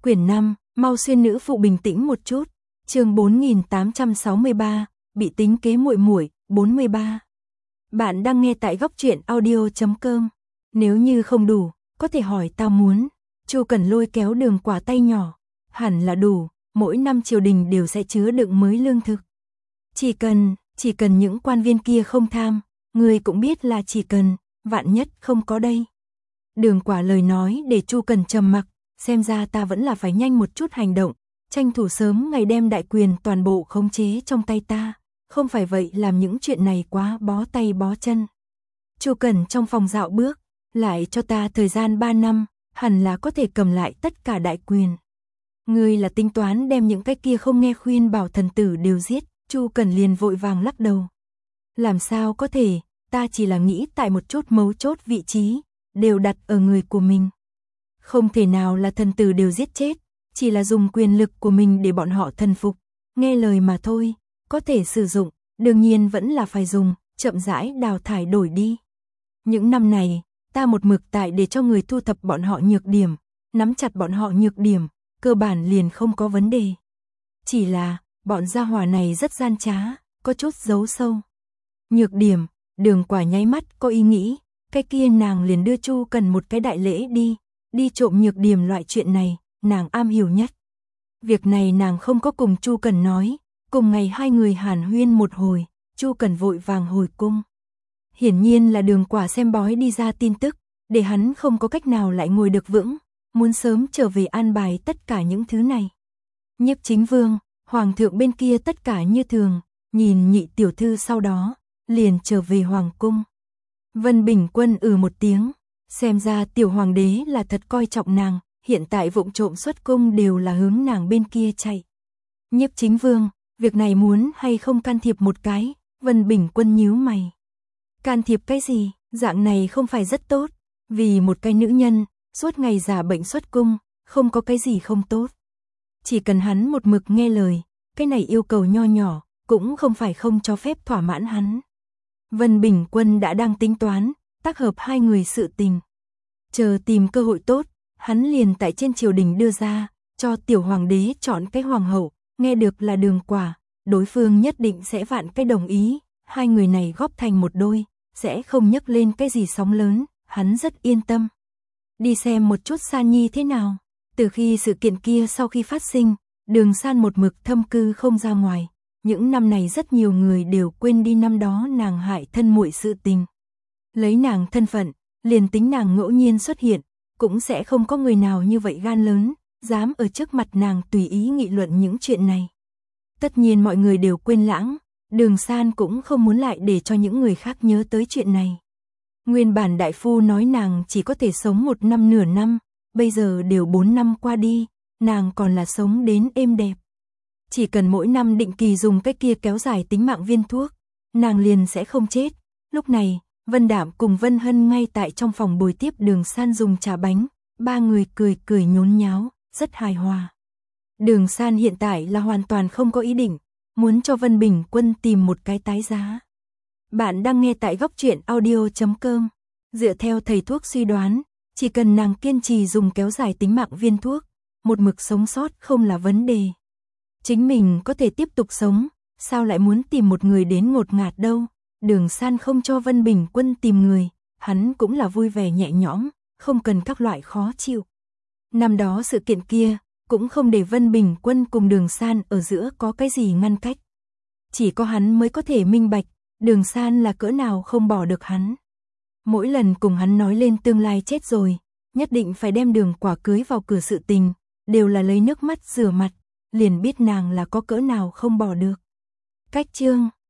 Quyển 5, mau xuyên nữ phụ bình tĩnh một chút. Chương 4863, bị tính kế muội muội, 43. Bạn đang nghe tại góc truyện audio.com. Nếu như không đủ, có thể hỏi tao muốn. Chu Cẩn lôi kéo Đường Quả tay nhỏ. Hẳn là đủ, mỗi năm triều đình đều sẽ chứa đựng mới lương thực. Chỉ cần những quan viên kia không tham, người cũng biết là chỉ cần, vạn nhất không có đây. Đường Quả lời nói để Chu Cẩn trầm mặc, xem ra ta vẫn là phải nhanh một chút hành động, tranh thủ sớm ngày đem đại quyền toàn bộ khống chế trong tay ta, không phải vậy làm những chuyện này quá bó tay bó chân. Chu Cẩn trong phòng dạo bước, lại cho ta thời gian 3 năm, hẳn là có thể cầm lại tất cả đại quyền. Ngươi là tính toán đem những cái kia không nghe khuyên bảo thần tử đều giết, Chu Cẩn liền vội vàng lắc đầu. Làm sao có thể, ta chỉ là nghĩ tại một chút mấu chốt vị trí, đều đặt ở người của mình. Không thể nào là thần tử đều giết chết, chỉ là dùng quyền lực của mình để bọn họ thần phục, nghe lời mà thôi, có thể sử dụng, đương nhiên vẫn là phải dùng, chậm rãi đào thải đổi đi. Những năm này, ta một mực tại để cho người thu thập bọn họ nhược điểm, nắm chặt bọn họ nhược điểm, cơ bản liền không có vấn đề. Chỉ là, bọn gia hỏa này rất gian trá, có chút giấu sâu. Nhược điểm, Đường Quả nháy mắt có ý nghĩ, cái kia nàng liền đưa Chu Cẩn một cái đại lễ đi trộm nhược điểm loại chuyện này, nàng am hiểu nhất. Việc này nàng không có cùng Chu Cẩn nói, cùng ngày hai người hàn huyên một hồi, Chu Cẩn vội vàng hồi cung. Hiển nhiên là Đường Quả xem bói đi ra tin tức, để hắn không có cách nào lại ngồi được vững, muốn sớm trở về an bài tất cả những thứ này. Nhiếp Chính Vương, Hoàng thượng bên kia tất cả như thường, nhìn Nhị tiểu thư sau đó, liền trở về Hoàng cung. Vân Bình Quân một tiếng, xem ra tiểu hoàng đế là thật coi trọng nàng, hiện tại vụng trộm xuất cung đều là hướng nàng bên kia chạy. Nhiếp Chính Vương, việc này muốn hay không can thiệp một cái, Vân Bình Quân nhíu mày. Can thiệp cái gì, dạng này không phải rất tốt, vì một cái nữ nhân, suốt ngày giả bệnh xuất cung, không có cái gì không tốt. Chỉ cần hắn một mực nghe lời, cái này yêu cầu nho nhỏ, cũng không phải không cho phép thỏa mãn hắn. Vân Bình Quân đã đang tính toán, tác hợp hai người sự tình. Chờ tìm cơ hội tốt, hắn liền tại trên triều đình đưa ra, cho tiểu hoàng đế chọn cái hoàng hậu, nghe được là Đường Quả, đối phương nhất định sẽ vạn cái đồng ý, hai người này góp thành một đôi, sẽ không nhấc lên cái gì sóng lớn, hắn rất yên tâm. Đi xem một chút San Nhi thế nào, từ khi sự kiện kia sau khi phát sinh, Đường San một mực thâm cư không ra ngoài. Những năm này rất nhiều người đều quên đi năm đó nàng hại thân muội sự tình. Lấy nàng thân phận, liền tính nàng ngẫu nhiên xuất hiện, cũng sẽ không có người nào như vậy gan lớn, dám ở trước mặt nàng tùy ý nghị luận những chuyện này. Tất nhiên mọi người đều quên lãng, Đường San cũng không muốn lại để cho những người khác nhớ tới chuyện này. Nguyên bản đại phu nói nàng chỉ có thể sống 1 năm nửa năm, bây giờ đều 4 năm qua đi, nàng còn là sống đến êm đẹp. Chỉ cần mỗi năm định kỳ dùng cái kia kéo dài tính mạng viên thuốc, nàng liền sẽ không chết. Lúc này, Vân Đảm cùng Vân Hân ngay tại trong phòng bồi tiếp Đường San dùng trà bánh, ba người cười nhốn nháo, rất hài hòa. Đường San hiện tại là hoàn toàn không có ý định, muốn cho Vân Bình Quân tìm một cái tái giá. Bạn đang nghe tại góc truyện audio.com. Dựa theo thầy thuốc suy đoán, chỉ cần nàng kiên trì dùng kéo dài tính mạng viên thuốc, một mực sống sót không là vấn đề. Chính mình có thể tiếp tục sống, sao lại muốn tìm một người đến ngột ngạt đâu. Đường San không cho Vân Bình Quân tìm người, hắn cũng là vui vẻ nhẹ nhõm, không cần các loại khó chịu. Năm đó sự kiện kia, cũng không để Vân Bình Quân cùng Đường San ở giữa có cái gì ngăn cách. Chỉ có hắn mới có thể minh bạch, Đường San là cỡ nào không bỏ được hắn. Mỗi lần cùng hắn nói lên tương lai chết rồi, nhất định phải đem Đường Quả cưới vào cửa sự tình, đều là lấy nước mắt rửa mặt, liền biết nàng là có cỡ nào không bỏ được. Cách chương